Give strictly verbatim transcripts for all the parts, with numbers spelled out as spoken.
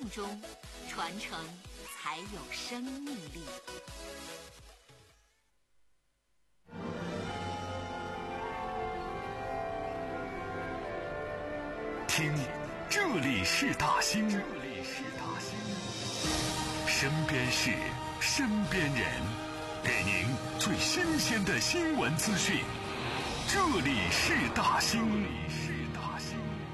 中，传承才有生命力。 听，这里是大兴，这里是大兴，身边事，身边人，给您最新鲜的新闻资讯。这里是大兴，这里是大兴。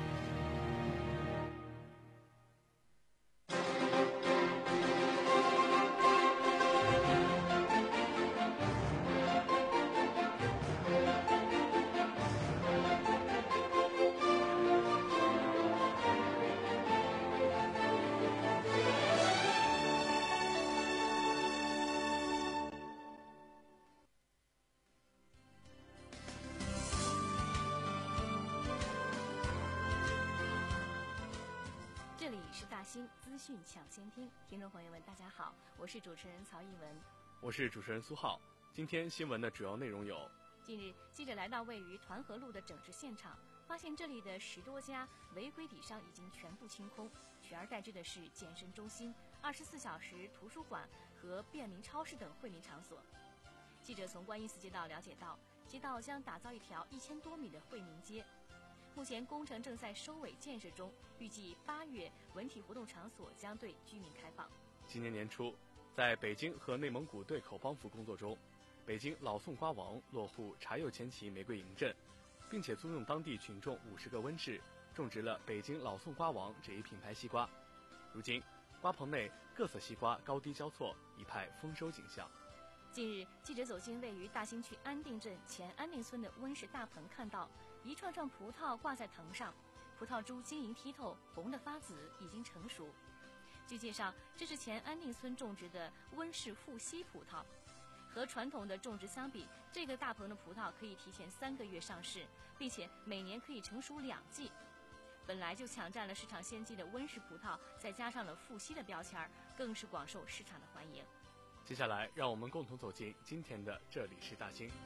这里是大兴资讯抢先听，听众朋友们大家好，我是主持人曹艺文， 我是主持人苏浩。今天新闻的主要内容有： 近日，记者来到位于团河路的整治现场，发现这里的十多家违规底商已经全部清空，取而代之的是健身中心、二十四小时图书馆和便民超市等惠民场所。记者从观音寺街道了解到，街道将打造一条一千多米的惠民街。目前工程正在收尾建设中，预计八月文体活动场所将对居民开放。 今年年初，在北京和内蒙古对口帮扶工作中，北京老宋瓜王落户茶釉前旗玫瑰营镇，并且租用当地群众五十个温室，种植了北京老宋瓜王这一品牌西瓜。如今，瓜棚内各色西瓜高低交错，一派丰收景象。 近日，记者走进位于大兴区安定镇前安定村的温室大棚，看到一串串葡萄挂在藤上，葡萄珠晶莹剔透，红的发紫，已经成熟。据介绍，这是前安定村种植的温室富硒葡萄。和传统的种植相比，这个大棚的葡萄可以提前三个月上市，并且每年可以成熟两季。本来就抢占了市场先机的温室葡萄，再加上了富硒的标签，更是广受市场的欢迎。 接下来，让我们共同走进今天的这里是大兴。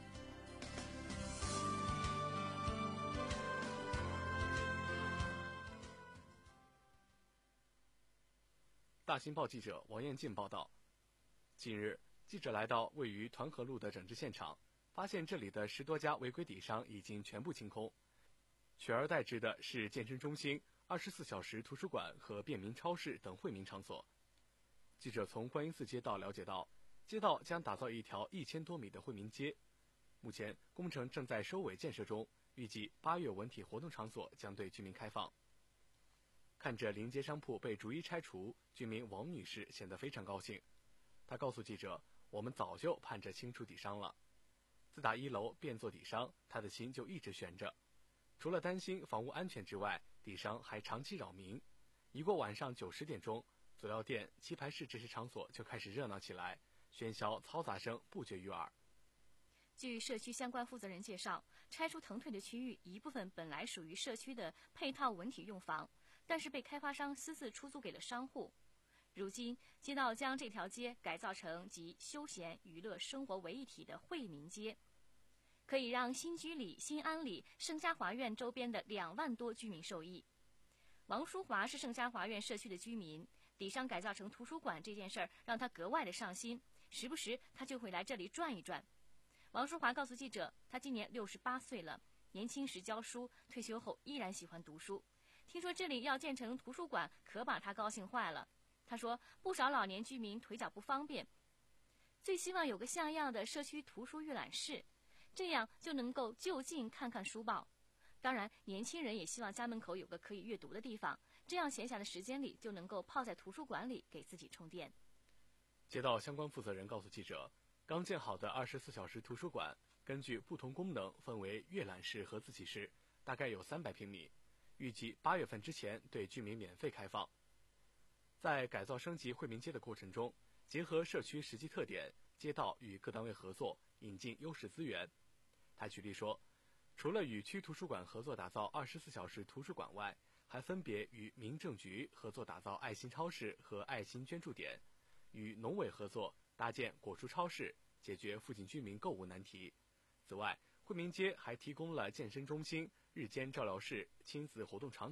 大兴报记者王彦进报道，近日，记者来到位于团河路的整治现场，发现这里的十多家违规底商已经全部清空，取而代之的是健身中心、二十四小时图书馆和便民超市等惠民场所。记者从观音寺街道了解到，街道将打造一条一千多米的惠民街，目前工程正在收尾建设中，预计八月文体活动场所将对居民开放。看着临街商铺被逐一拆除，居民王女士显得非常高兴。她告诉记者，我们早就盼着清除底商了。自打一楼变做底商，她的心就一直悬着。除了担心房屋安全之外，底商还长期扰民。一过晚上九十点钟，佐料店、棋牌室这些场所就开始热闹起来，喧嚣嘈杂声不绝于耳。 据社区相关负责人介绍，拆除腾退的区域一部分本来属于社区的配套文体用房，但是被开发商私自出租给了商户。如今，街道将这条街改造成集休闲、娱乐、生活为一体的惠民街，可以让新居里、新安里、盛嘉华苑周边的两万多居民受益。王淑华是盛嘉华苑社区的居民，底商改造成图书馆这件事儿让他格外的上心，时不时他就会来这里转一转。王淑华告诉记者，他今年六十八岁了，年轻时教书，退休后依然喜欢读书。听说这里要建成图书馆，可把他高兴坏了。他说，不少老年居民腿脚不方便，最希望有个像样的社区图书阅览室，这样就能够就近看看书报。当然，年轻人也希望家门口有个可以阅读的地方，这样闲暇的时间里就能够泡在图书馆里给自己充电。 街道相关负责人告诉记者，刚建好的二十四小时图书馆根据不同功能分为阅览室和自习室，大概有三百平米，预计八月份之前对居民免费开放。在改造升级惠民街的过程中，结合社区实际特点，街道与各单位合作，引进优势资源。他举例说，除了与区图书馆合作打造二十四小时图书馆外，还分别与民政局合作打造爱心超市和爱心捐助点，与农委合作搭建果蔬超市，解决附近居民购物难题。此外，惠民街还提供了健身中心、日间照料室、亲子活动场所、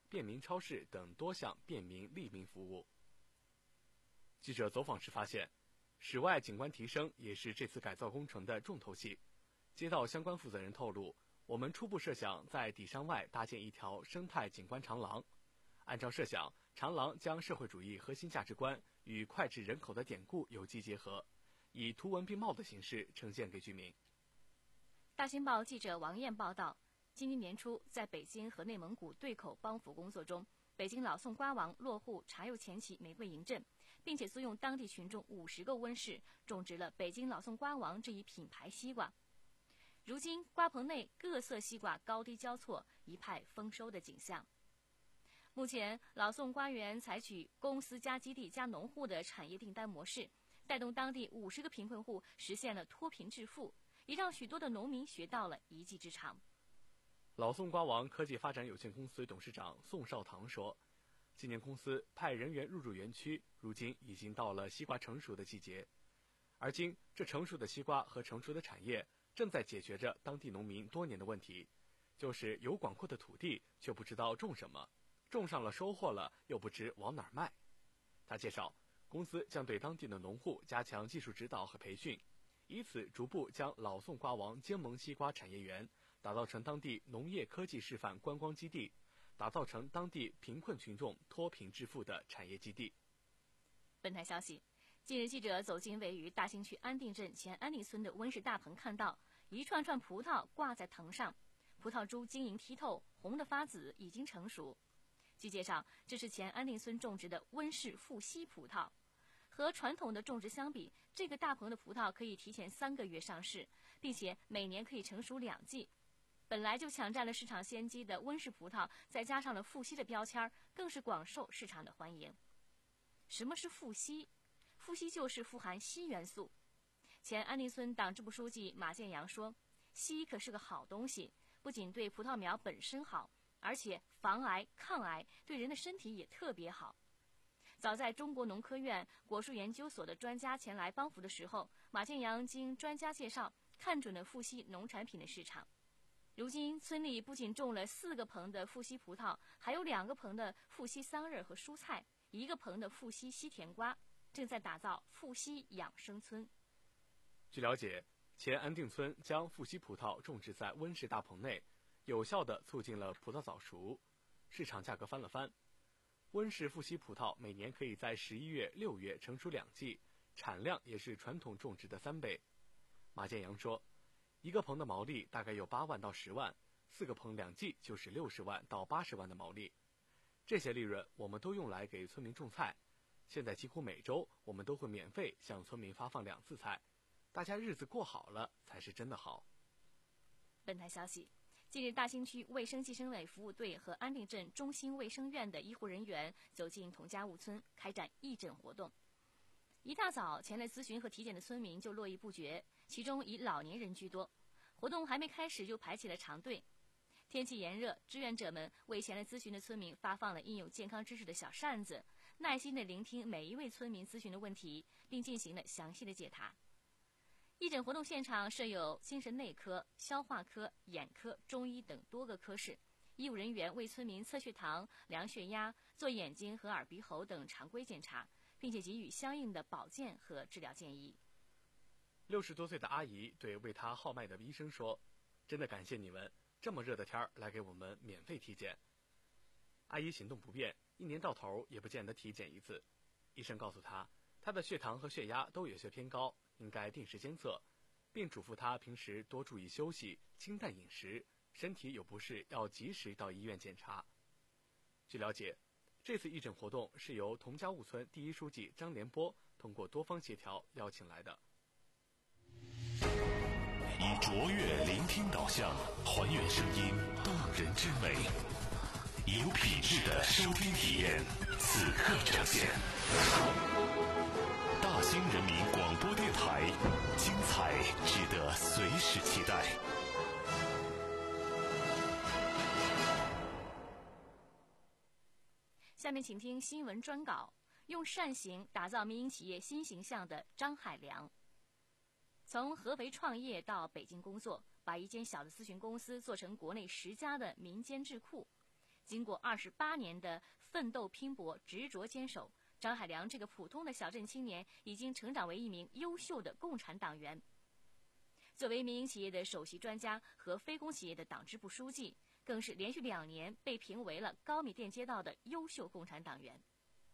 便民超市等多项便民利民服务。记者走访时发现，室外景观提升也是这次改造工程的重头戏。街道相关负责人透露，我们初步设想在底商外搭建一条生态景观长廊，按照设想，长廊将社会主义核心价值观与脍炙人口的典故有机结合，以图文并茂的形式呈现给居民。 大新报记者王艳报道，今年年初，在北京和内蒙古对口帮扶工作中，北京老宋瓜王落户茶釉前旗玫瑰营镇，并且租用当地群众五十个温室，种植了北京老宋瓜王这一品牌西瓜。如今，瓜棚内各色西瓜高低交错，一派丰收的景象。目前，老宋瓜园采取公司加基地加农户的产业订单模式，带动当地五十个贫困户实现了脱贫致富，也让许多的农民学到了一技之长。 老宋瓜王科技发展有限公司董事长宋少堂说，今年公司派人员入驻园区，如今已经到了西瓜成熟的季节，而今这成熟的西瓜和成熟的产业正在解决着当地农民多年的问题，就是有广阔的土地却不知道种什么，种上了收获了又不知往哪儿卖。他介绍，公司将对当地的农户加强技术指导和培训，以此逐步将老宋瓜王结盟西瓜产业园打造成当地农业科技示范观光基地，打造成当地贫困群众脱贫致富的产业基地。 本台消息，近日记者走进位于大兴区安定镇前安定村的温室大棚，看到一串串葡萄挂在藤上，葡萄珠晶莹剔透，红的发紫，已经成熟。据介绍，这是前安定村种植的温室富硒葡萄。和传统的种植相比，这个大棚的葡萄可以提前三个月上市，并且每年可以成熟两季。本来就抢占了市场先机的温室葡萄，再加上了富硒的标签，更是广受市场的欢迎。什么是富硒？富硒就是富含硒元素。前安定村党支部书记马建阳说，硒可是个好东西，不仅对葡萄苗本身好，而且防癌抗癌，对人的身体也特别好。早在中国农科院果树研究所的专家前来帮扶的时候，马建阳经专家介绍看准了富硒农产品的市场。如今村里不仅种了四个棚的富硒葡萄，还有两个棚的富硒桑葚和蔬菜，一个棚的富硒西甜瓜，正在打造富硒养生村。 据了解，前安定村将富硒葡萄种植在温室大棚内，有效地促进了葡萄早熟，市场价格翻了番。温室富硒葡萄每年可以在十一月、六月成熟两季，产量也是传统种植的三倍。马建阳说，一个棚的毛利大概有八万到十万，四个棚两季就是六十万到八十万的毛利。这些利润我们都用来给村民种菜，现在几乎每周我们都会免费向村民发放两次菜，大家日子过好了才是真的好。 本台消息，近日大兴区卫生计生委服务队和安定镇中心卫生院的医护人员走进童家坞村，开展义诊活动。一大早前来咨询和体检的村民就络绎不绝，其中以老年人居多。活动还没开始就排起了长队。天气炎热，志愿者们为前来咨询的村民发放了印有健康知识的小扇子，耐心地聆听每一位村民咨询的问题，并进行了详细的解答。义诊活动现场设有精神内科、消化科、眼科、中医等多个科室，医务人员为村民测血糖、量血压、做眼睛和耳鼻喉等常规检查，并且给予相应的保健和治疗建议。 六十多岁的阿姨对为她号脉的医生说：“真的感谢你们，这么热的天儿来给我们免费体检。”阿姨行动不便，一年到头也不见得体检一次。医生告诉她，她的血糖和血压都有些偏高，应该定时监测，并嘱咐她平时多注意休息、清淡饮食，身体有不适要及时到医院检查。据了解，这次义诊活动是由童家坞村第一书记张连波通过多方协调邀请来的。 以卓越聆听导向，还原声音动人之美，以有品质的收听体验，此刻呈现。大兴人民广播电台，精彩值得随时期待。 下面请听新闻专稿，用善行打造民营企业新形象的张海良。从合肥创业到北京工作，把一间小的咨询公司做成国内十家的民间智库。 经过二十八年的奋斗拼搏、执着坚守，张海良这个普通的小镇青年已经成长为一名优秀的共产党员。作为民营企业的首席专家和非公企业的党支部书记，更是连续两年被评为了高米店街道的优秀共产党员。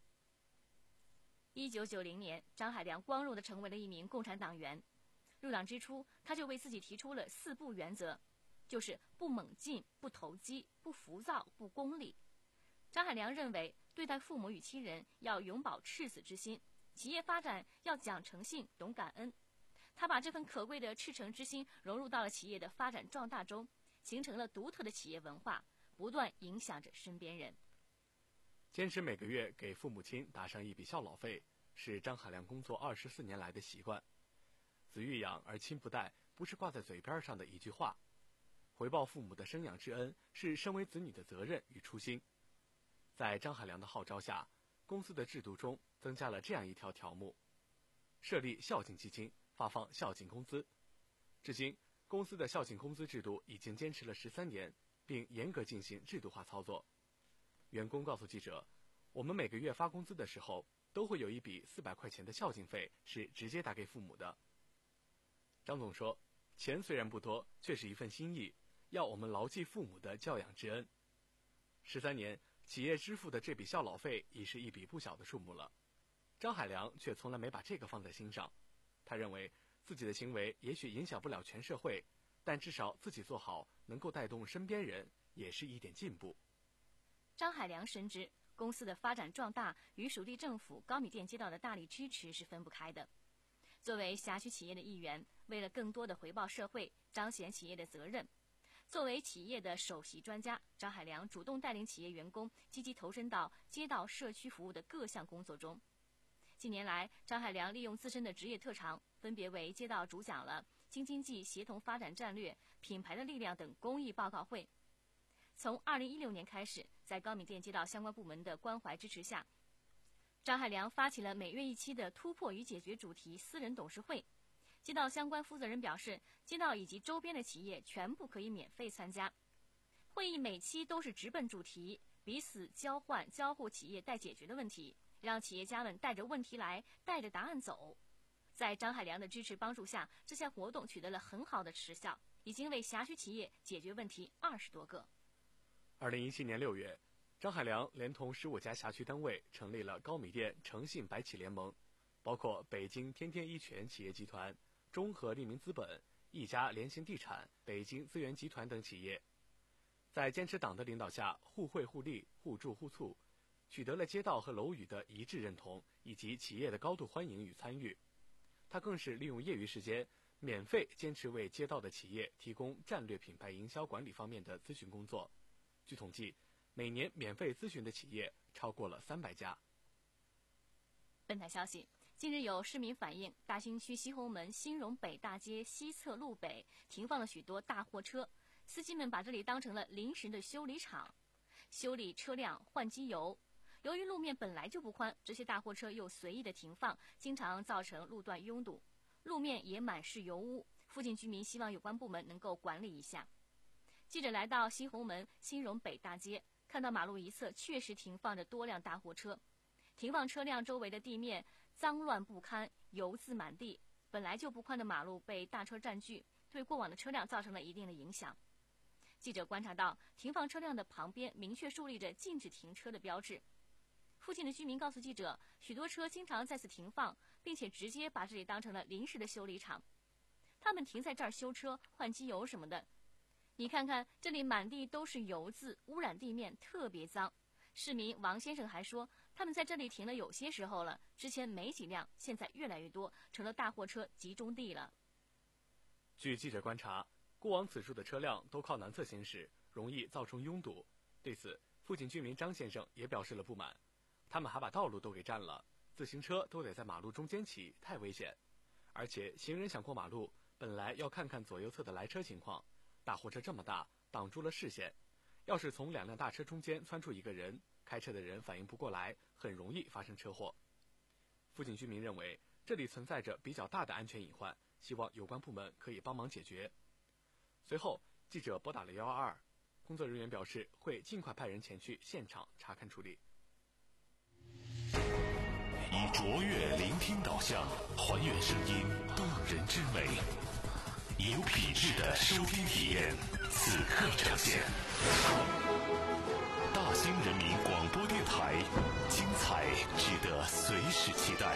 一九九零年，张海良光荣地成为了一名共产党员。入党之初，他就为自己提出了四不原则，就是不猛进、不投机、不浮躁、不功利。张海良认为，对待父母与亲人要永葆赤子之心，企业发展要讲诚信、懂感恩。他把这份可贵的赤诚之心融入到了企业的发展壮大中，形成了独特的企业文化，不断影响着身边人。 坚持每个月给父母亲打上一笔孝老费，是张海良工作二十四年来的习惯。子欲养而亲不待，不是挂在嘴边上的一句话。回报父母的生养之恩，是身为子女的责任与初心。在张海良的号召下，公司的制度中增加了这样一条条目：设立孝敬基金，发放孝敬工资。至今，公司的孝敬工资制度已经坚持了十三年，并严格进行制度化操作。员工告诉记者，我们每个月发工资的时候，都会有一笔四百块钱的孝敬费是直接打给父母的。张总说，钱虽然不多，却是一份心意，要我们牢记父母的教养之恩。十三年，企业支付的这笔孝老费已是一笔不小的数目了。张海良却从来没把这个放在心上。他认为自己的行为也许影响不了全社会，但至少自己做好，能够带动身边人，也是一点进步。 张海良深知，公司的发展壮大与属地政府高米店街道的大力支持是分不开的。作为辖区企业的一员，为了更多的回报社会，彰显企业的责任，作为企业的首席专家，张海良主动带领企业员工积极投身到街道社区服务的各项工作中。近年来，张海良利用自身的职业特长，分别为街道主讲了京津冀协同发展战略、品牌的力量等公益报告会。从二零一六年开始，在高米店街道相关部门的关怀支持下，张海良发起了每月一期的突破与解决主题私人董事会。街道相关负责人表示，街道以及周边的企业全部可以免费参加。会议每期都是直奔主题，彼此交换交互企业待解决的问题，让企业家们带着问题来，带着答案走。在张海良的支持帮助下，这项活动取得了很好的实效，已经为辖区企业解决问题二十多个。 二零一七年六月，张海良连同十五家辖区单位成立了高米店诚信百企联盟，包括北京天天一拳企业集团、中和利民资本、一家联行地产、北京资源集团等企业。在坚持党的领导下，互惠互利、互助互促，取得了街道和楼宇的一致认同，以及企业的高度欢迎与参与。他更是利用业余时间，免费坚持为街道的企业提供战略品牌营销管理方面的咨询工作。据统计，每年免费咨询的企业超过了三百家。 本台消息，近日有市民反映，大兴区西红门新荣北大街西侧路北停放了许多大货车，司机们把这里当成了临时的修理厂，修理车辆、换机油。由于路面本来就不宽，这些大货车又随意的停放，经常造成路段拥堵，路面也满是油污。附近居民希望有关部门能够管理一下。记者来到西红门新荣北大街，看到马路一侧确实停放着多辆大货车，停放车辆周围的地面脏乱不堪，油渍满地，本来就不宽的马路被大车占据，对过往的车辆造成了一定的影响。记者观察到，停放车辆的旁边明确树立着禁止停车的标志。附近的居民告诉记者，许多车经常在此停放，并且直接把这里当成了临时的修理厂。他们停在这儿修车、换机油什么的。你看看，这里满地都是油渍，污染地面，特别脏。市民王先生还说，他们在这里停了有些时候了，之前没几辆，现在越来越多，成了大货车集中地了。 据记者观察，过往此处的车辆都靠南侧行驶，容易造成拥堵。对此，附近居民张先生也表示了不满。他们还把道路都给占了，自行车都得在马路中间骑，太危险。而且行人想过马路，本来要看看左右侧的来车情况，大货车这么大，挡住了视线。要是从两辆大车中间窜出一个人，开车的人反应不过来，很容易发生车祸。附近居民认为这里存在着比较大的安全隐患，希望有关部门可以帮忙解决。随后，记者拨打了一一二， 工作人员表示会尽快派人前去现场查看处理。 以卓越聆听导向，还原声音动人之美，以有品质的收听体验，此刻呈现。大兴人民广播电台，精彩值得随时期待。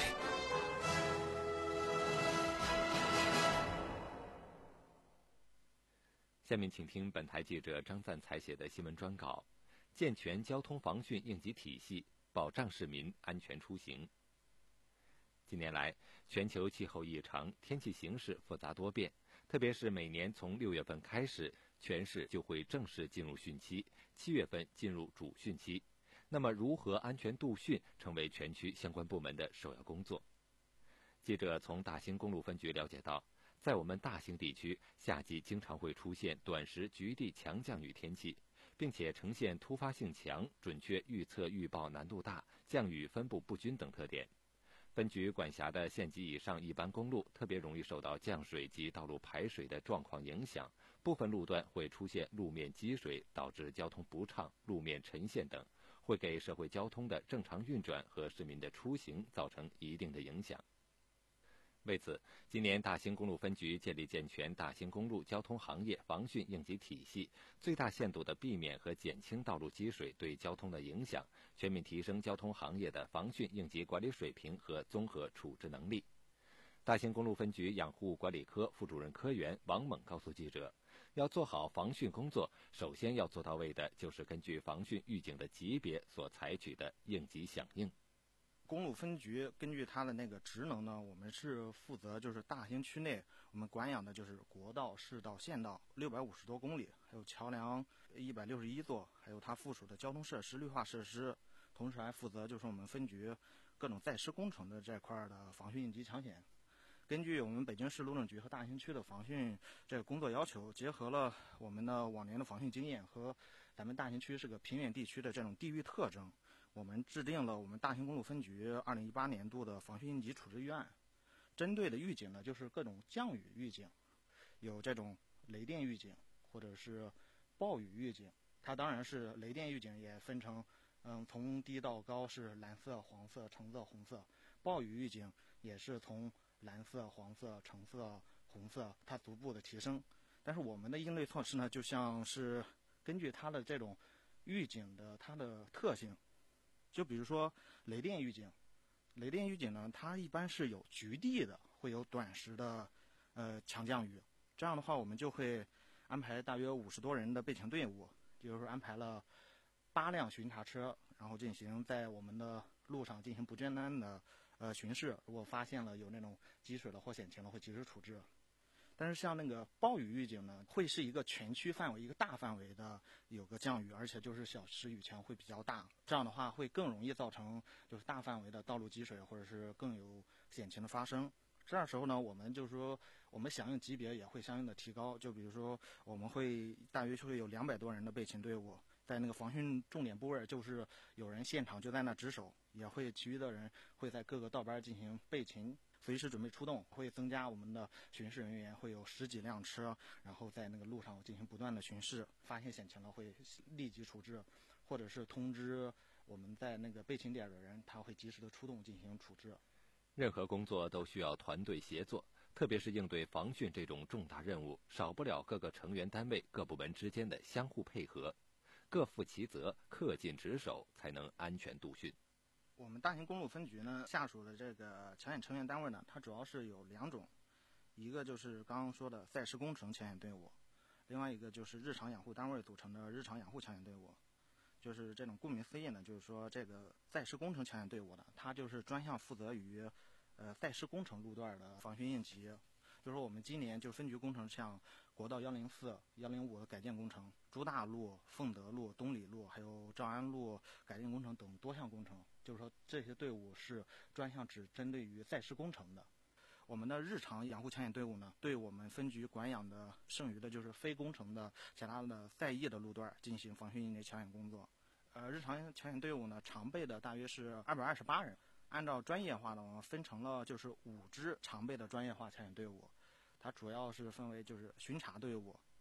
下面请听本台记者张赞才写的新闻专稿：健全交通防汛应急体系，保障市民安全出行。近年来，全球气候异常，天气形势复杂多变，特别是每年从六月份开始，全市就会正式进入汛期，七月份进入主汛期。那么，如何安全度汛，成为全区相关部门的首要工作。记者从大兴公路分局了解到，在我们大兴地区，夏季经常会出现短时局地强降雨天气，并且呈现突发性强、准确预测预报难度大、降雨分布不均等特点。分局管辖的县级以上一般公路特别容易受到降水及道路排水的状况影响，部分路段会出现路面积水，导致交通不畅、路面沉陷等，会给社会交通的正常运转和市民的出行造成一定的影响。为此，今年大兴公路分局建立健全大兴公路交通行业防汛应急体系，最大限度地避免和减轻道路积水对交通的影响，全面提升交通行业的防汛应急管理水平和综合处置能力。大兴公路分局养护管理科副主任科员王猛告诉记者，要做好防汛工作，首先要做到位的就是根据防汛预警的级别所采取的应急响应。 公路分局根据它的那个职能呢，我们是负责就是大兴区内我们管养的就是国道、市道、县道六百五十多公里，还有桥梁一百六十一座，还有它附属的交通设施、绿化设施，同时还负责就是我们分局各种在施工程的这块的防汛应急抢险。根据我们北京市路政局和大兴区的防汛这个工作要求，结合了我们的往年的防汛经验和咱们大兴区是个平原地区的这种地域特征，我们制定了我们大兴公路分局二零一八年度的防汛应急处置预案。针对的预警呢，就是各种降雨预警，有这种雷电预警或者是暴雨预警。它当然是雷电预警也分成嗯，从低到高是蓝色、黄色、橙色、红色。暴雨预警也是从蓝色、黄色、橙色、红色，它逐步的提升。但是我们的应对措施呢，就像是根据它的这种预警的它的特性，就比如说雷电预警，雷电预警呢，它一般是有局地的，会有短时的呃强降雨。这样的话，我们就会安排大约五十多人的备勤队伍，就是安排了八辆巡查车，然后进行在我们的路上进行不间断的呃巡视，如果发现了有那种积水的或险情了，会及时处置。但是像那个暴雨预警呢，会是一个全区范围、一个大范围的有个降雨，而且就是小时雨强会比较大，这样的话会更容易造成就是大范围的道路积水，或者是更有险情的发生。这样时候呢，我们就是说我们响应级别也会相应的提高，就比如说我们会大约会有两百多人的备勤队伍，在那个防汛重点部位，就是有人现场就在那值守，也会其余的人会在各个道班进行备勤，随时准备出动，会增加我们的巡视人员，会有十几辆车，然后在那个路上进行不断的巡视，发现险情了会立即处置，或者是通知我们在那个备勤点的人，他会及时的出动进行处置。 任何工作都需要团队协作，特别是应对防汛这种重大任务，少不了各个成员单位、各部门之间的相互配合，各负其责，恪尽职守，才能安全度汛。 我们大兴公路分局呢，下属的这个抢险成员单位呢，它主要是有两种，一个就是刚刚说的在施工程抢险队伍，另外一个就是日常养护单位组成的日常养护抢险队伍。就是这种顾名思义呢，就是说这个在施工程抢险队伍呢，它就是专项负责于呃在施工程路段的防汛应急。就是说我们今年就分局工程像国道一零四、一零五的改建工程、朱大路、凤德路、东里路，还有兆安路改建工程等多项工程，就是说这些队伍是专项只针对于在施工程的。我们的日常养护抢险队伍呢，对我们分局管养的剩余的就是非工程的其他的在役的路段进行防汛应急抢险工作。呃，日常抢险队伍呢，常备的大约是二百二十八人。按照专业化呢，我们分成了就是五支常备的专业化抢险队伍。它主要是分为就是巡查队伍、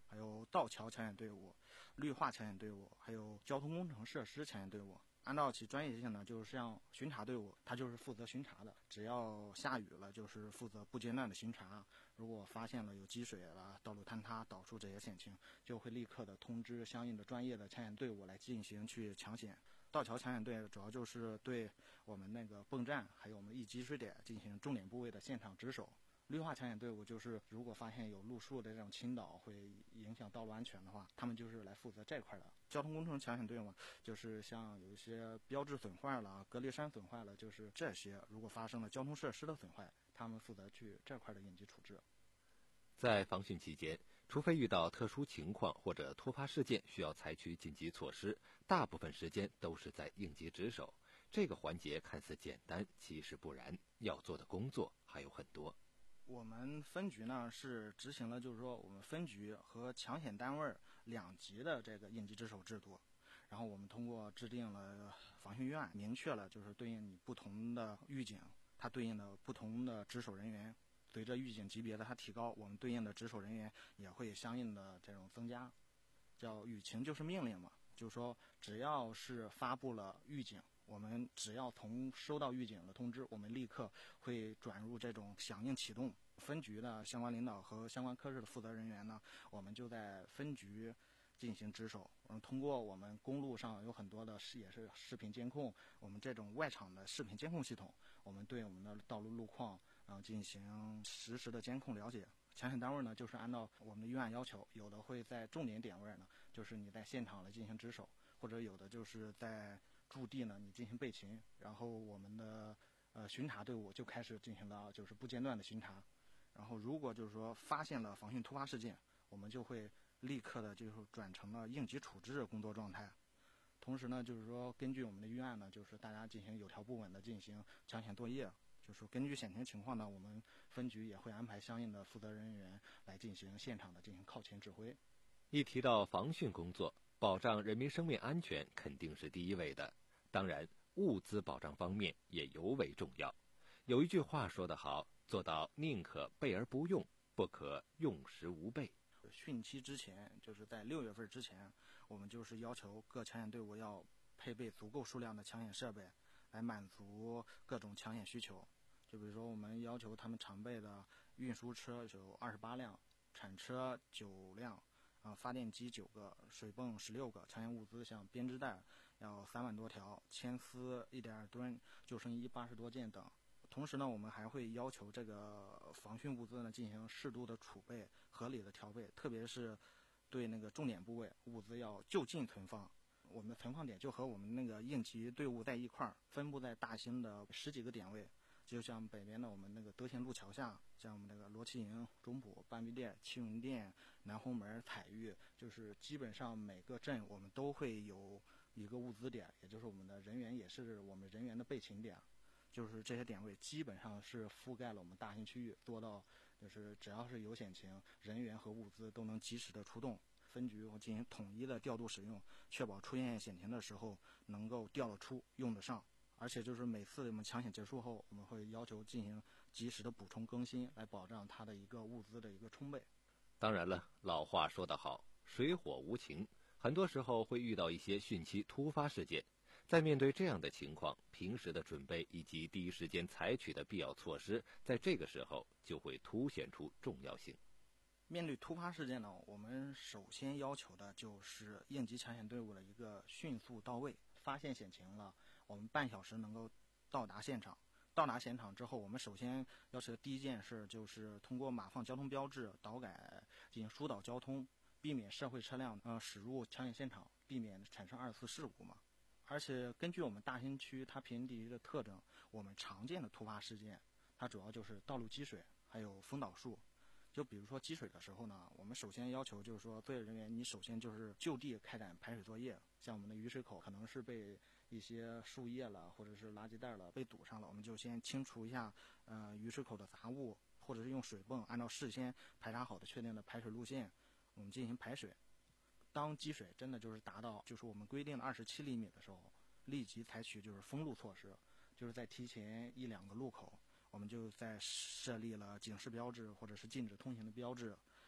还有道桥抢险队伍、绿化抢险队伍，还有交通工程设施抢险队伍。按照其专业性呢，就是像巡查队伍，它就是负责巡查的，只要下雨了，就是负责不间断的巡查。如果发现了有积水了、道路坍塌、倒树这些险情，就会立刻的通知相应的专业的抢险队伍来进行去抢险。道桥抢险队主要就是对我们那个泵站还有我们易积水点进行重点部位的现场值守。绿化抢险队伍就是如果发现有路树的这种倾倒会影响道路安全的话，他们就是来负责这块的。交通工程抢险队伍就是像有一些标志损坏了、隔离山损坏了，就是这些如果发生了交通设施的损坏，他们负责去这块的应急处置。 在防汛期间，除非遇到特殊情况或者突发事件需要采取紧急措施，大部分时间都是在应急值守。这个环节看似简单，其实不然，要做的工作还有很多。 我们分局呢是执行了，就是说我们分局和抢险单位两级的这个应急值守制度。然后我们通过制定了防汛预案，明确了就是对应你不同的预警，它对应的不同的值守人员。随着预警级别的它提高，我们对应的值守人员也会相应的这种增加。叫雨情就是命令嘛，就是说只要是发布了预警，我们只要从收到预警的通知，我们立刻会转入这种响应启动。分局的相关领导和相关科室的负责人员呢，我们就在分局进行值守。嗯，通过我们公路上有很多的也是视频监控，我们这种外场的视频监控系统，我们对我们的道路路况然后进行实时的监控了解。抢险单位呢，就是按照我们的预案要求，有的会在重点点位呢，就是你在现场来进行值守，或者有的就是在驻地呢你进行备勤，然后我们的呃巡查队伍就开始进行了就是不间断的巡查。然后如果就是说发现了防汛突发事件，我们就会立刻的就是转成了应急处置工作状态。同时呢，就是说根据我们的预案呢，就是大家进行有条不紊的进行抢险作业。就是根据险情情况呢，我们分局也会安排相应的负责人员来进行现场的进行靠前指挥。 一提到防汛工作，保障人民生命安全肯定是第一位的，当然物资保障方面也尤为重要。有一句话说得好，做到宁可备而不用，不可用时无备。 汛期之前，就是在六月份之前，我们就是要求各抢险队伍要配备足够数量的抢险设备，来满足各种抢险需求。就比如说我们要求他们常备的运输车有二十八辆，铲车九辆，啊，发电机九个，水泵十六个，抢险物资像编织袋要三万多条，铅丝一点二吨，救生衣八十多件等。同时呢，我们还会要求这个防汛物资呢进行适度的储备、合理的调配，特别是对那个重点部位物资要就近存放。我们的存放点就和我们那个应急队伍在一块儿，分布在大兴的十几个点位。就像北边的我们那个德贤路桥下，像我们那个罗旗营、中埔、半壁店、青云店、南红门、彩玉，就是基本上每个镇我们都会有一个物资点，也就是我们的人员也是我们人员的备勤点。就是这些点位基本上是覆盖了我们大兴区域，做到就是只要是有险情，人员和物资都能及时的出动。分局进行统一的调度使用，确保出现险情的时候能够调得出、用得上。而且就是每次我们抢险结束后，我们会要求进行及时的补充更新，来保障它的一个物资的一个充备。 当然了，老话说得好，水火无情，很多时候会遇到一些汛期突发事件。在面对这样的情况，平时的准备以及第一时间采取的必要措施，在这个时候就会凸显出重要性。 面对突发事件呢，我们首先要求的就是应急抢险队伍的一个迅速到位。发现险情了，我们半小时能够到达现场。到达现场之后，我们首先要求的第一件事就是通过码放交通标志、导改进行疏导交通，避免社会车辆呃驶入抢险现场，避免产生二次事故嘛。而且根据我们大兴区它平地的特征，我们常见的突发事件，它主要就是道路积水，还有风倒树。就比如说积水的时候呢，我们首先要求就是说，作业人员你首先就是就地开展排水作业。像我们的雨水口可能是被一些树叶了，或者是垃圾袋了被堵上了，我们就先清除一下呃雨水口的杂物，或者是用水泵按照事先排查好的确定的排水路线，我们进行排水。当积水真的就是达到就是我们规定的二十七厘米的时候，立即采取就是封路措施，就是在提前一两个路口，我们就在设立了警示标志或者是禁止通行的标志，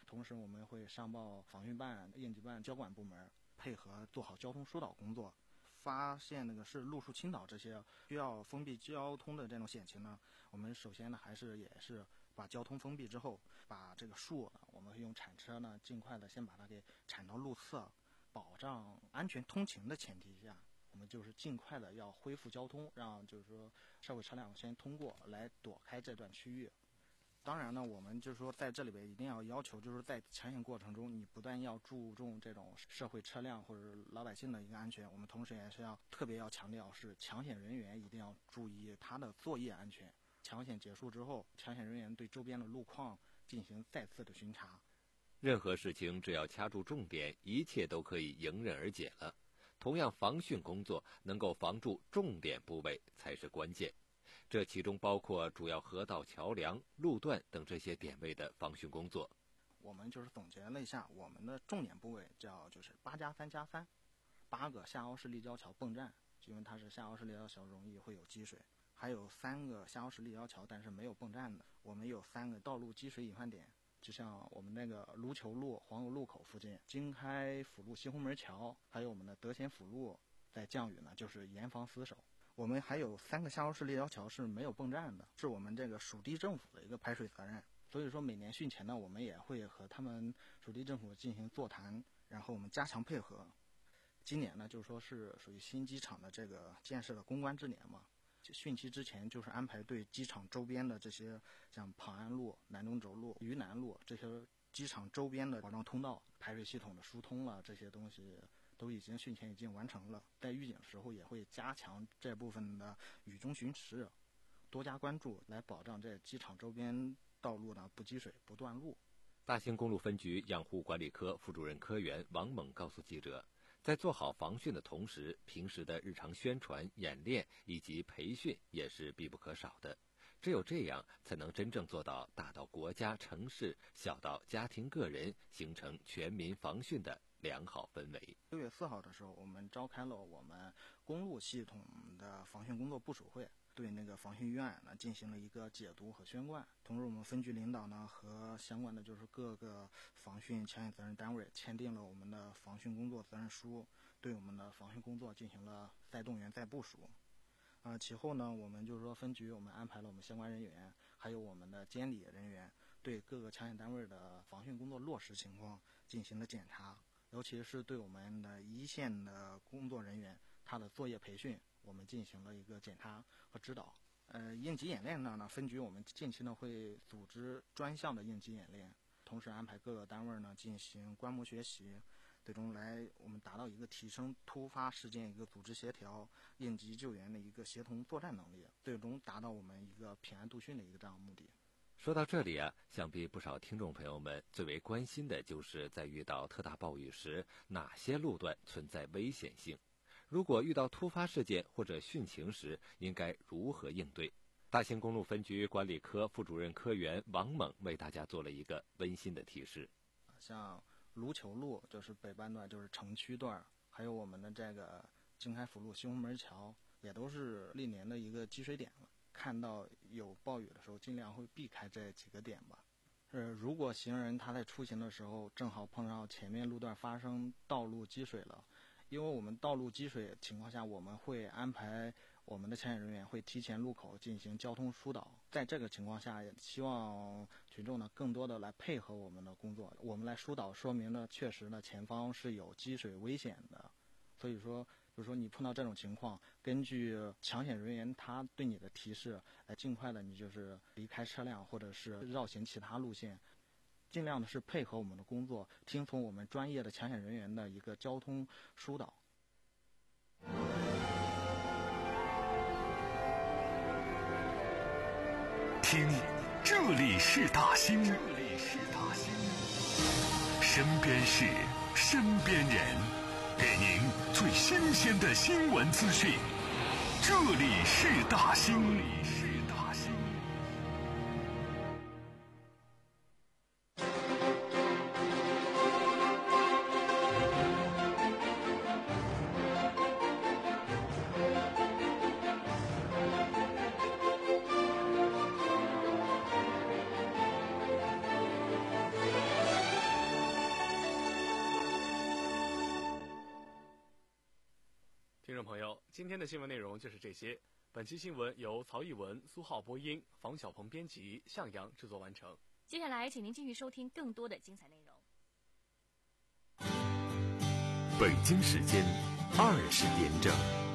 同时我们会上报防汛办、应急办、交管部门，配合做好交通疏导工作。发现那个是路树倾倒这些需要封闭交通的这种险情呢，我们首先呢还是也是把交通封闭之后，把这个树呢，我们会用铲车呢尽快的先把它给铲到路侧，保障安全通行的前提下，我们就是尽快的要恢复交通，让就是说社会车辆先通过来躲开这段区域。当然呢，我们就是说在这里边一定要要求，就是在抢险过程中，你不但要注重这种社会车辆或者老百姓的一个安全，我们同时也是要特别要强调是抢险人员一定要注意他的作业安全。抢险结束之后，抢险人员对周边的路况进行再次的巡查。 任何事情只要掐住重点，一切都可以迎刃而解了。同样，防汛工作能够防住重点部位才是关键。这其中包括主要河道、桥梁、路段等这些点位的防汛工作。 我们就是总结了一下，我们的重点部位叫就是八加三加三，八个下凹式立交桥泵站，因为它是下凹式立交桥容易会有积水；还有三个下凹式立交桥，但是没有泵站的。我们有三个道路积水隐患点，就像我们那个卢球路黄油路口附近、经开辅路西红门桥，还有我们的德贤辅路，在降雨呢就是严防死守。我们还有三个下凹式立交桥是没有泵站的，是我们这个属地政府的一个排水责任。所以说每年汛前呢，我们也会和他们属地政府进行座谈，然后我们加强配合。今年呢，就是说是属于新机场的这个建设的攻关之年嘛，汛期之前就是安排对机场周边的这些像庞安路、南中轴路、渝南路这些机场周边的保障通道、排水系统的疏通了，这些东西都已经汛前已经完成了。在预警的时候也会加强这部分的雨中巡视，多加关注，来保障这机场周边道路呢不积水不断路。 大兴公路分局养护管理科副主任科员王猛告诉记者，在做好防汛的同时，平时的日常宣传、演练以及培训也是必不可少的。只有这样，才能真正做到大到国家、城市，小到家庭、个人，形成全民防汛的良好氛围。 六月四号的时候，我们召开了我们公路系统的防汛工作部署会，对那个防汛预案呢进行了一个解读和宣贯。同时，我们分局领导呢和相关的就是各个防汛抢险责任单位签订了我们的防汛工作责任书，对我们的防汛工作进行了再动员、再部署。呃，其后呢，我们就是说分局我们安排了我们相关人员，还有我们的监理人员，对各个抢险单位的防汛工作落实情况进行了检查，尤其是对我们的一线的工作人员，他的作业培训，我们进行了一个检查和指导。呃，应急演练上呢，分局我们近期呢会组织专项的应急演练，同时安排各个单位呢进行观摩学习，最终来我们达到一个提升突发事件一个组织协调、应急救援的一个协同作战能力，最终达到我们一个平安度汛的一个这样的目的。 说到这里啊，想必不少听众朋友们最为关心的就是在遇到特大暴雨时，哪些路段存在危险性？如果遇到突发事件或者汛情时，应该如何应对？大兴公路分局管理科副主任科员王猛为大家做了一个温馨的提示。 像卢球路就是北半段，就是城区段，还有我们的这个经开辅路西红门桥，也都是历年的一个积水点了。看到有暴雨的时候，尽量会避开这几个点吧。呃，如果行人他在出行的时候正好碰上前面路段发生道路积水了，因为我们道路积水情况下，我们会安排我们的抢险人员会提前路口进行交通疏导。在这个情况下，也希望群众呢更多的来配合我们的工作，我们来疏导，说明呢确实呢前方是有积水危险的。所以说就是说你碰到这种情况，根据抢险人员他对你的提示，来尽快的你就是离开车辆，或者是绕行其他路线，尽量的是配合我们的工作，听从我们专业的抢险人员的一个交通疏导。 听，这里是大兴，这里是大兴，身边事，身边人，给您最新鲜的新闻资讯。这里是大兴，这里是大兴。 今天的新闻内容就是这些。本期新闻由曹艺文、苏浩播音，房小鹏编辑，向阳制作完成。 接下来，请您继续收听更多的精彩内容。 北京时间二十点整。